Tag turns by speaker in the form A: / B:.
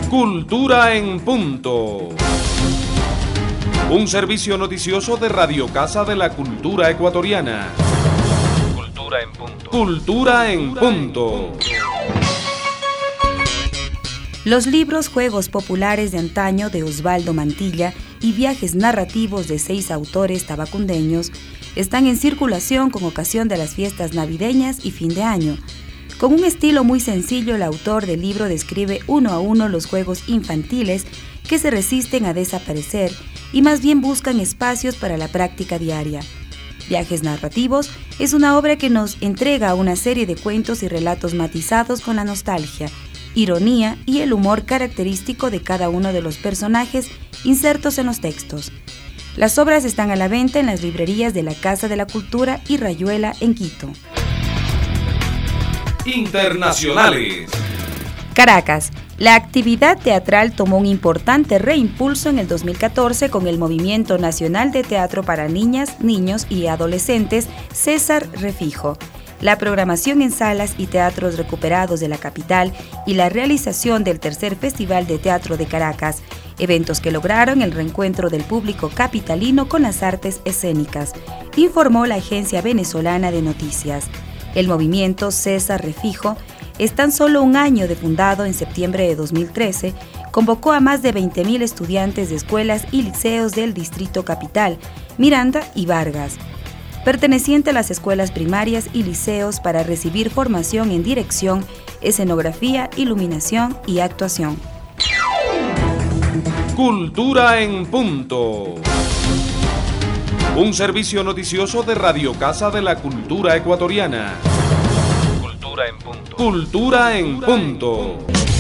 A: Cultura en Punto. Un servicio noticioso de Radio Casa de la Cultura Ecuatoriana.
B: Cultura en Punto.
A: Cultura en Punto.
C: Los libros Juegos Populares de Antaño de Osvaldo Mantilla y Viajes Narrativos de 6 autores tabacundeños están en circulación con ocasión de las fiestas navideñas y fin de año. Con un estilo muy sencillo, el autor del libro describe uno a uno los juegos infantiles que se resisten a desaparecer y más bien buscan espacios para la práctica diaria. Viajes Narrativos es una obra que nos entrega una serie de cuentos y relatos matizados con la nostalgia, ironía y el humor característico de cada uno de los personajes insertos en los textos. Las obras están a la venta en las librerías de la Casa de la Cultura y Rayuela en Quito.
A: Internacionales.
C: Caracas. La actividad teatral tomó un importante reimpulso en el 2014 con el Movimiento Nacional de Teatro para Niñas, Niños y Adolescentes, César Refijo. La programación en salas y teatros recuperados de la capital y la realización del tercer Festival de Teatro de Caracas, eventos que lograron el reencuentro del público capitalino con las artes escénicas, informó la agencia venezolana de noticias. El movimiento César Refijo es tan solo un año de fundado en septiembre de 2013, convocó a más de 20.000 estudiantes de escuelas y liceos del Distrito Capital, Miranda y Vargas, perteneciente a las escuelas primarias y liceos para recibir formación en dirección, escenografía, iluminación y actuación.
A: Cultura en Punto. Un servicio noticioso de Radio Casa de la Cultura Ecuatoriana.
B: Cultura en Punto.
A: Cultura en Punto.